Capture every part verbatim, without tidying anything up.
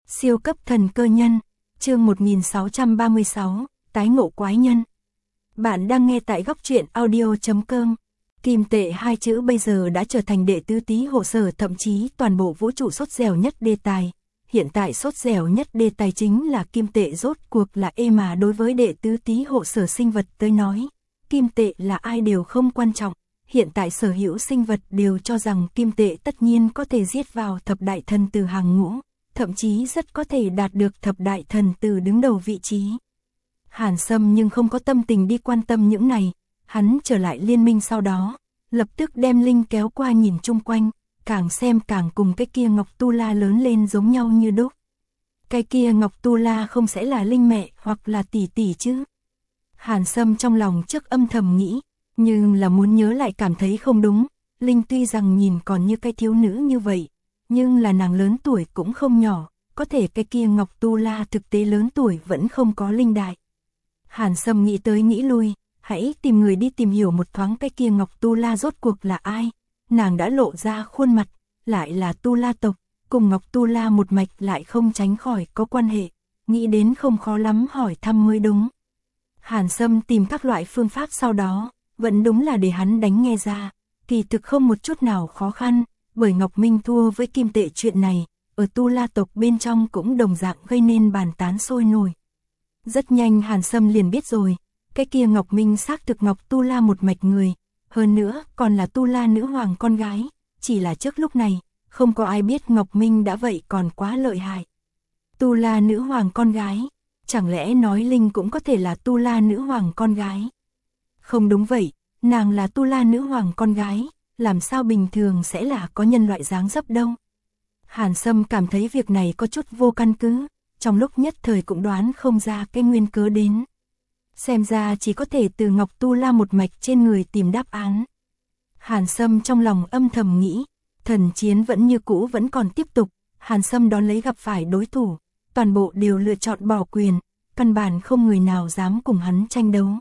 Siêu cấp thần cơ nhân, chương một nghìn sáu trăm ba mươi sáu, tái ngộ quái nhân. Bạn đang nghe tại góc truyện audio chấm com. Kim tệ hai chữ bây giờ đã trở thành đệ tứ tí hộ sở, thậm chí toàn bộ vũ trụ sốt dẻo nhất đề tài. Hiện tại sốt dẻo nhất đề tài chính là kim tệ, rốt cuộc là ê mà đối với đệ tứ tí hộ sở sinh vật tới nói. Kim tệ là ai đều không quan trọng. Hiện tại sở hữu sinh vật đều cho rằng kim tệ tất nhiên có thể giết vào thập đại thần từ hàng ngũ, thậm chí rất có thể đạt được thập đại thần từ đứng đầu vị trí. Hàn Sâm nhưng không có tâm tình đi quan tâm những này, hắn trở lại liên minh sau đó, lập tức đem Linh kéo qua nhìn chung quanh, càng xem càng cùng cái kia Ngọc Tu La lớn lên giống nhau như đúc. Cái kia Ngọc Tu La không sẽ là Linh mẹ hoặc là tỷ tỷ chứ? Hàn Sâm trong lòng trước âm thầm nghĩ, nhưng là muốn nhớ lại cảm thấy không đúng. Linh tuy rằng nhìn còn như cái thiếu nữ như vậy, nhưng là nàng lớn tuổi cũng không nhỏ, có thể cái kia Ngọc Tu La thực tế lớn tuổi vẫn không có Linh đại. Hàn Sâm nghĩ tới nghĩ lui, hãy tìm người đi tìm hiểu một thoáng cái kia Ngọc Tu La rốt cuộc là ai. Nàng đã lộ ra khuôn mặt, lại là Tu La tộc, cùng Ngọc Tu La một mạch lại không tránh khỏi có quan hệ, nghĩ đến không khó lắm hỏi thăm mới đúng. Hàn Sâm tìm các loại phương pháp sau đó, vẫn đúng là để hắn đánh nghe ra, kỳ thực không một chút nào khó khăn, bởi Ngọc Minh thua với kim tệ chuyện này, ở Tu La tộc bên trong cũng đồng dạng gây nên bàn tán sôi nổi. Rất nhanh Hàn Sâm liền biết rồi, cái kia Ngọc Minh xác thực Ngọc Tu La một mạch người, hơn nữa còn là Tu La nữ hoàng con gái, chỉ là trước lúc này, không có ai biết Ngọc Minh đã vậy còn quá lợi hại. Tu La nữ hoàng con gái, chẳng lẽ nói Linh cũng có thể là Tu La nữ hoàng con gái? Không đúng vậy, nàng là Tu La nữ hoàng con gái, làm sao bình thường sẽ là có nhân loại dáng dấp đâu. Hàn Sâm cảm thấy việc này có chút vô căn cứ, trong lúc nhất thời cũng đoán không ra cái nguyên cớ đến. Xem ra chỉ có thể từ Ngọc Tu La một mạch trên người tìm đáp án. Hàn Sâm trong lòng âm thầm nghĩ, thần chiến vẫn như cũ vẫn còn tiếp tục, Hàn Sâm đón lấy gặp phải đối thủ, toàn bộ đều lựa chọn bỏ quyền, căn bản không người nào dám cùng hắn tranh đấu.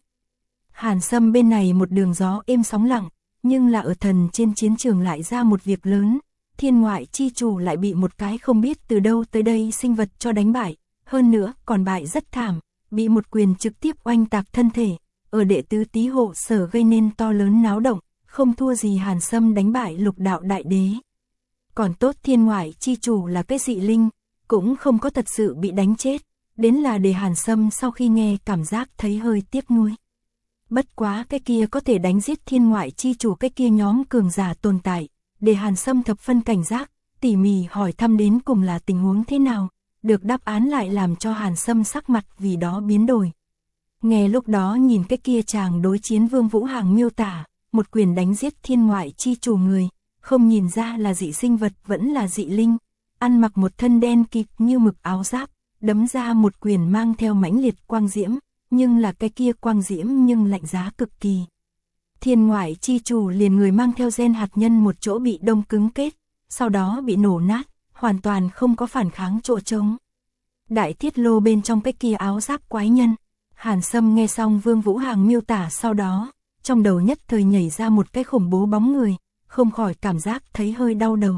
Hàn Sâm bên này một đường gió êm sóng lặng, nhưng là ở thần trên chiến trường lại ra một việc lớn, thiên ngoại chi chủ lại bị một cái không biết từ đâu tới đây sinh vật cho đánh bại, hơn nữa còn bại rất thảm, bị một quyền trực tiếp oanh tạc thân thể, ở đệ tứ tí hộ sở gây nên to lớn náo động, không thua gì Hàn Sâm đánh bại lục đạo đại đế. Còn tốt thiên ngoại chi chủ là cái dị linh, cũng không có thật sự bị đánh chết, đến là để Hàn Sâm sau khi nghe cảm giác thấy hơi tiếc nuối. Bất quá cái kia có thể đánh giết thiên ngoại chi chủ cái kia nhóm cường giả tồn tại, để Hàn Sâm thập phân cảnh giác, tỉ mỉ hỏi thăm đến cùng là tình huống thế nào, được đáp án lại làm cho Hàn Sâm sắc mặt vì đó biến đổi. Nghe lúc đó nhìn cái kia chàng đối chiến Vương Vũ Hàng miêu tả, một quyền đánh giết thiên ngoại chi chủ người, không nhìn ra là dị sinh vật vẫn là dị linh, ăn mặc một thân đen kịt như mực áo giáp, đấm ra một quyền mang theo mãnh liệt quang diễm, nhưng là cái kia quang diễm nhưng lạnh giá cực kỳ. Thiên ngoại chi chủ liền người mang theo gen hạt nhân một chỗ bị đông cứng kết, sau đó bị nổ nát, hoàn toàn không có phản kháng chỗ trống. Đại thiết lô bên trong cái kia áo giáp quái nhân, Hàn Sâm nghe xong Vương Vũ Hàng miêu tả sau đó, trong đầu nhất thời nhảy ra một cái khủng bố bóng người, không khỏi cảm giác thấy hơi đau đầu.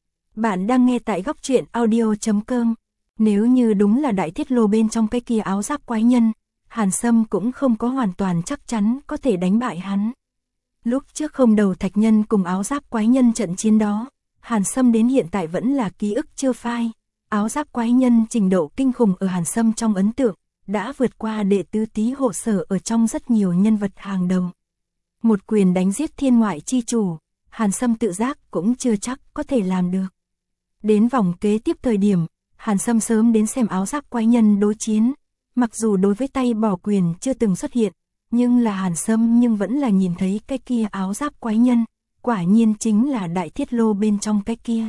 Bạn đang nghe tại góc truyện audio chấm com. Nếu như đúng là đại thiết lô bên trong cái kia áo giáp quái nhân, Hàn Sâm cũng không có hoàn toàn chắc chắn có thể đánh bại hắn. Lúc trước không đầu thạch nhân cùng áo giáp quái nhân trận chiến đó, Hàn Sâm đến hiện tại vẫn là ký ức chưa phai. Áo giáp quái nhân trình độ kinh khủng ở Hàn Sâm trong ấn tượng, đã vượt qua đệ tứ tí hộ sở ở trong rất nhiều nhân vật hàng đầu. Một quyền đánh giết thiên ngoại chi chủ, Hàn Sâm tự giác cũng chưa chắc có thể làm được. Đến vòng kế tiếp thời điểm, Hàn Sâm sớm đến xem áo giáp quái nhân đối chiến, mặc dù đối với tay bỏ quyền chưa từng xuất hiện, nhưng là Hàn Sâm nhưng vẫn là nhìn thấy cái kia áo giáp quái nhân, quả nhiên chính là đại thiết lô bên trong cái kia.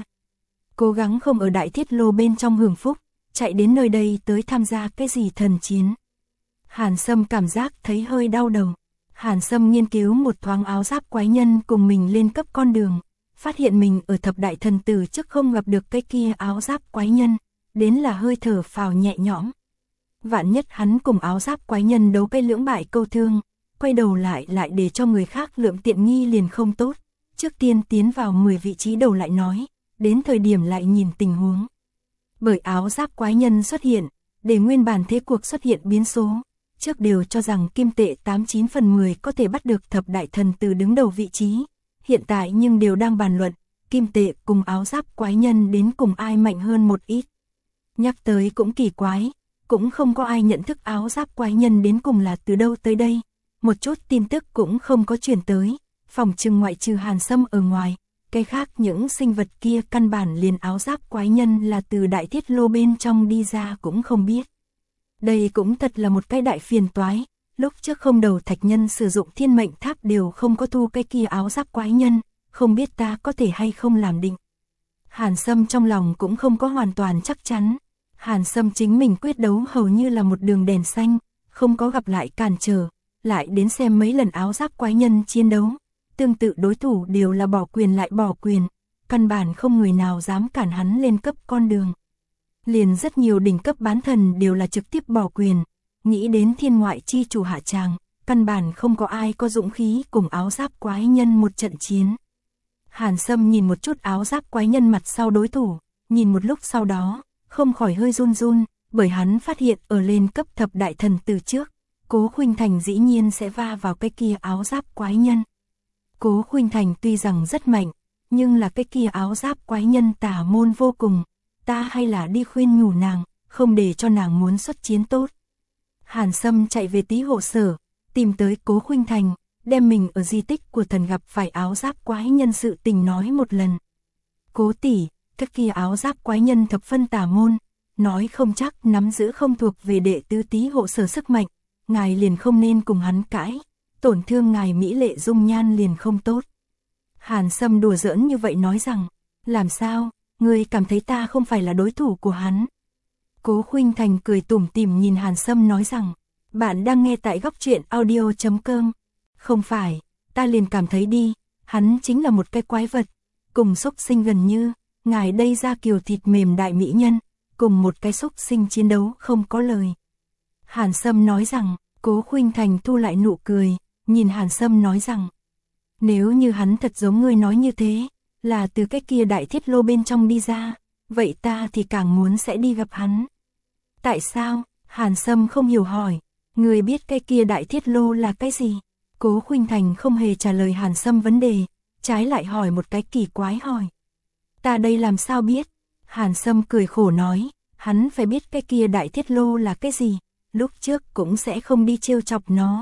Cố gắng không ở đại thiết lô bên trong hưởng phúc, chạy đến nơi đây tới tham gia cái gì thần chiến. Hàn Sâm cảm giác thấy hơi đau đầu. Hàn Sâm nghiên cứu một thoáng áo giáp quái nhân cùng mình lên cấp con đường, phát hiện mình ở thập đại thần tử trước không gặp được cái kia áo giáp quái nhân, đến là hơi thở phào nhẹ nhõm. Vạn nhất hắn cùng áo giáp quái nhân đấu cái lưỡng bại câu thương, quay đầu lại lại để cho người khác lượm tiện nghi liền không tốt, trước tiên tiến vào mười vị trí đầu lại nói, đến thời điểm lại nhìn tình huống. Bởi áo giáp quái nhân xuất hiện, để nguyên bản thế cuộc xuất hiện biến số. Trước đều cho rằng kim tệ tám chín phần mười có thể bắt được thập đại thần từ đứng đầu vị trí. Hiện tại nhưng đều đang bàn luận, kim tệ cùng áo giáp quái nhân đến cùng ai mạnh hơn một ít. Nhắc tới cũng kỳ quái, cũng không có ai nhận thức áo giáp quái nhân đến cùng là từ đâu tới đây. Một chút tin tức cũng không có truyền tới, phòng trừng ngoại trừ Hàn Sâm ở ngoài. Cái khác những sinh vật kia căn bản liền áo giáp quái nhân là từ đại thiết lô bên trong đi ra cũng không biết. Đây cũng thật là một cái đại phiền toái, lúc trước không đầu thạch nhân sử dụng thiên mệnh tháp đều không có thu cái kia áo giáp quái nhân, không biết ta có thể hay không làm định. Hàn Sâm trong lòng cũng không có hoàn toàn chắc chắn, Hàn Sâm chính mình quyết đấu hầu như là một đường đèn xanh, không có gặp lại cản trở, lại đến xem mấy lần áo giáp quái nhân chiến đấu. Tương tự đối thủ đều là bỏ quyền lại bỏ quyền, căn bản không người nào dám cản hắn lên cấp con đường. Liền rất nhiều đỉnh cấp bán thần đều là trực tiếp bỏ quyền, nghĩ đến thiên ngoại chi chủ hạ tràng, căn bản không có ai có dũng khí cùng áo giáp quái nhân một trận chiến. Hàn Sâm nhìn một chút áo giáp quái nhân mặt sau đối thủ, nhìn một lúc sau đó, không khỏi hơi run run, bởi hắn phát hiện ở lên cấp thập đại thần từ trước, Cố Khuynh Thành dĩ nhiên sẽ va vào cái kia áo giáp quái nhân. Cố Khuynh Thành tuy rằng rất mạnh, nhưng là cái kia áo giáp quái nhân tà môn vô cùng, ta hay là đi khuyên nhủ nàng, không để cho nàng muốn xuất chiến tốt. Hàn Sâm chạy về Tý Hộ Sở, tìm tới Cố Khuynh Thành, đem mình ở di tích của thần gặp phải áo giáp quái nhân sự tình nói một lần. Cố tỷ, cái kia áo giáp quái nhân thập phân tà môn, nói không chắc nắm giữ không thuộc về đệ tứ Tý Hộ Sở sức mạnh, ngài liền không nên cùng hắn cãi. Tổn thương ngài mỹ lệ dung nhan liền không tốt. Hàn Sâm đùa giỡn như vậy nói rằng, làm sao, ngươi cảm thấy ta không phải là đối thủ của hắn. Cố Khuynh Thành cười tủm tỉm nhìn Hàn Sâm nói rằng, bạn đang nghe tại góc truyện audio chấm com. Không phải, ta liền cảm thấy đi, hắn chính là một cái quái vật, cùng xúc sinh gần như, ngài đây ra kiều thịt mềm đại mỹ nhân, cùng một cái xúc sinh chiến đấu không có lời. Hàn Sâm nói rằng, Cố Khuynh Thành thu lại nụ cười, nhìn Hàn Sâm nói rằng, nếu như hắn thật giống ngươi nói như thế, là từ cái kia đại thiết lô bên trong đi ra, vậy ta thì càng muốn sẽ đi gặp hắn. Tại sao? Hàn Sâm không hiểu hỏi, ngươi biết cái kia đại thiết lô là cái gì? Cố Khuynh Thành không hề trả lời Hàn Sâm vấn đề, trái lại hỏi một cái kỳ quái hỏi. Ta đây làm sao biết? Hàn Sâm cười khổ nói, hắn phải biết cái kia đại thiết lô là cái gì, lúc trước cũng sẽ không đi trêu chọc nó.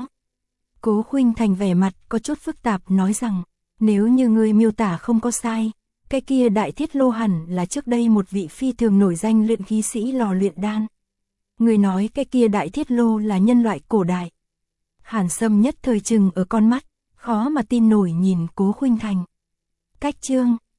Cố Khuynh Thành vẻ mặt có chút phức tạp nói rằng, nếu như ngươi miêu tả không có sai, cái kia đại thiết lô hẳn là trước đây một vị phi thường nổi danh luyện khí sĩ lò luyện đan. Người nói cái kia đại thiết lô là nhân loại cổ đại. Hàn Sâm nhất thời chừng ở con mắt, khó mà tin nổi nhìn Cố Khuynh Thành. Cách chương